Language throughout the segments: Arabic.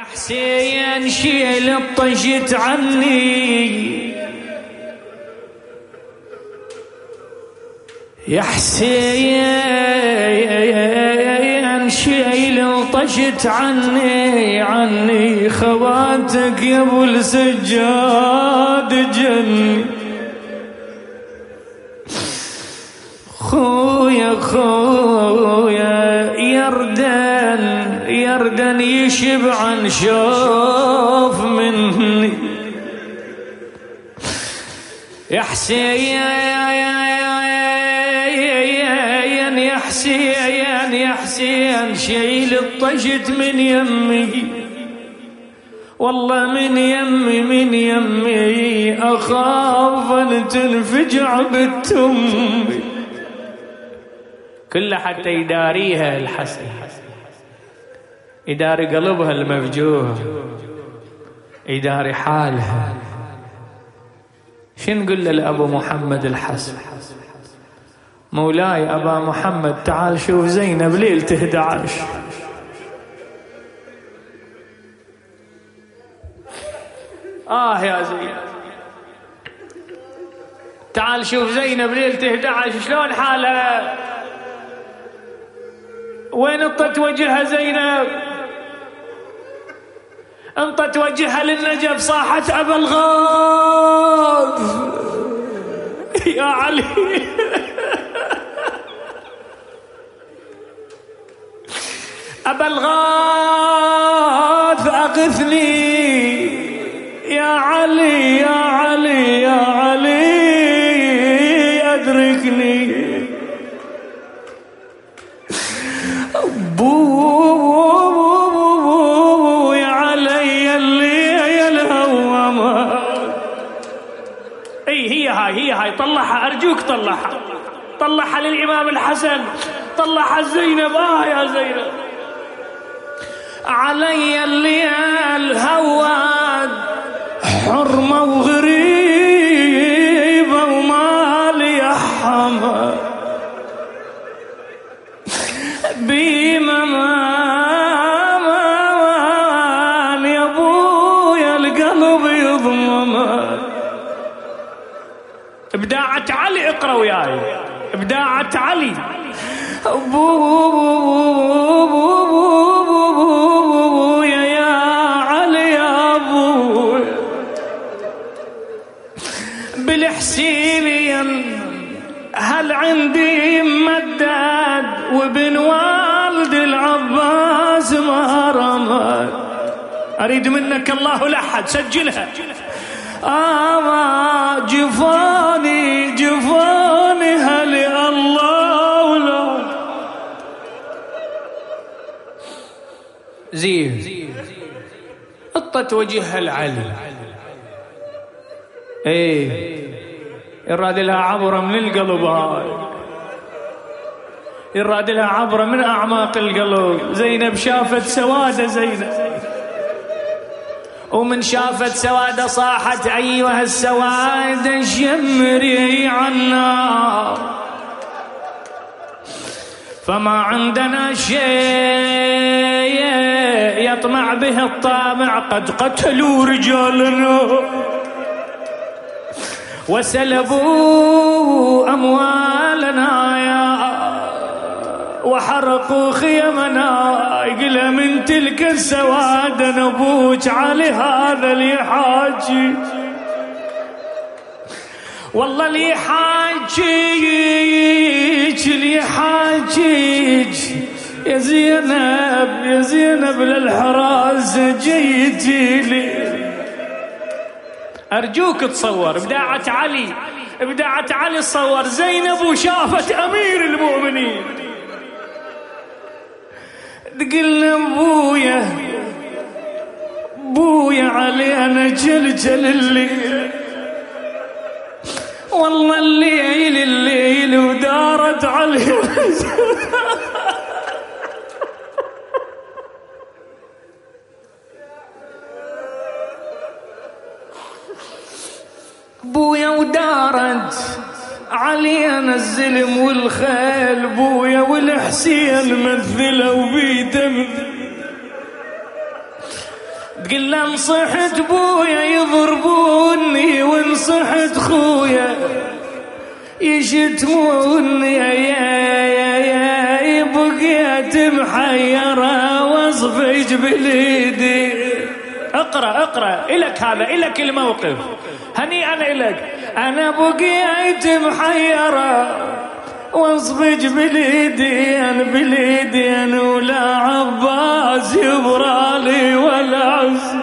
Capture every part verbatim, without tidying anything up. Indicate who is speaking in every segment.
Speaker 1: حسين شيل الطشت عني، يا حسين شيل الطشت عني عني، خواتك يا ابو السجاد جني، خويا خويا يردن يردن يشبع شوف مني، يا حسين يا حسين يا حسين شيل الطشت من يمي، والله من يمي من يمي أخاف أن تنفجع بالتم، كل حتى يداريها الحسن، يداري قلبها المفجوع، يداري حالها. شن نقول لأبو محمد الحسن؟ مولاي أبا محمد تعال شوف زينب ليلة إحدى عشر، آه يا زينب تعال شوف زينب ليلة إحدى عشر شلون حالها، وين انطت وجهها زينب؟ انطت وجهها للنجف، صاحت أبا الغاث يا علي أبا الغاث أغثني يا علي يا علي يا علي أدركني، بو يا علي اللي الهوامة. اي هي هاي هي هاي طلعها ارجوك، طلعها طلعها للامام الحسن، طلعها زينب. اه يا زينب علي اللي الهواد حرمة وغريبة ومالي حمى بيما مان يا ابويا القلب يضمم. ابداعة علي، اقرا وياي ابداعة علي. ابويا يا علي يا ابويا بالحسين هل عندي مداد وابن والد العباس ما رمى. اريد منك الله لحد سجلها. آه جفاني جفاني هل الله ولا زين. اطت وجهها العلي، ايه يراد لها عبرة من القلب، هاي يراد لها عبرة من أعماق القلب. زينب شافت سوادة زينب، ومن شافت سوادة صاحت أيها السوادة شمري عنا، فما عندنا شيء يطمع به الطامع، قد قتلوا رجالنا وسلبوا أموالنا يا وحرقوا خيمنا. يقول من تلك السواد نبوج علي هذا اللي حاجي، والله اللي حاجيك اللي حاجيك يا زينب يا زينب للحراس جيتي لي. أرجوك تصور ابداعة علي، ابداعة علي. تصور زينب وشافت أمير المؤمنين تقول ابويا ابويا علي انا جلجل الليل، والله الليل الليل ودارت علي بويا ودارت علينا الزلم والخيل، بويا والحسين مثله وبيده تقول له انصحت بويا يضربوني وانصحت خويا يشتموني، يا يا يا بقيت محيرة واصفج باليدي. اقرأ اقرأ إلك هذا، إلك الموقف، هنيئا إلك. أنا بقيت محيرة واصفج باليدي، أنا باليدي أنا ولا عباس يبرالي ولا عز.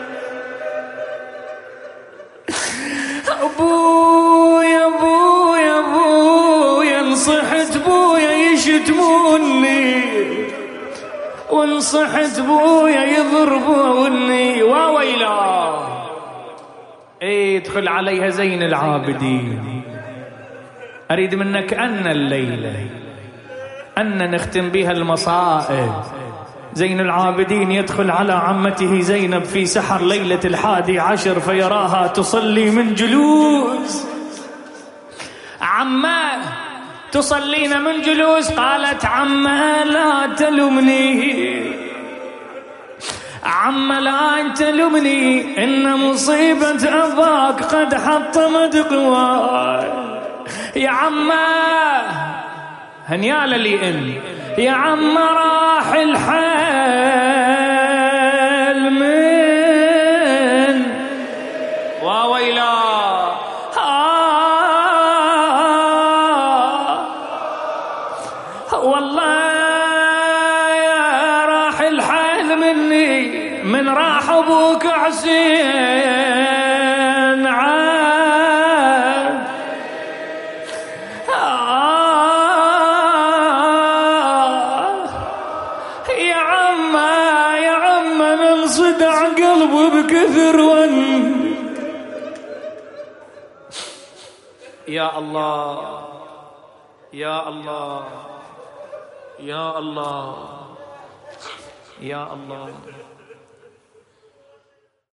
Speaker 1: أبويا أبويا أبويا انصحت بويا يشتموني وانصحت بويا يضربوني، وويلا. ايه ادخل عليها زين العابدين. اريد منك ان الليلة ان نختم بها المصائب. زين العابدين يدخل على عمته زينب في سحر ليلة الحادي عشر فيراها تصلي من جلوس. عمه تصلين من جلوس. قالت عمه لا تلمني، عمه لا تلمني، إن مصيبة أباك قد حطمت قواي. يا عمه هنيالة لي إن يا عم راح الحال من وويلا. والله يا راح الحال مني من راح ابوك حسين عاد. يا عمّا يا عمّا منصدع قلبي بكثر ون. يا الله يا الله يا الله يا الله.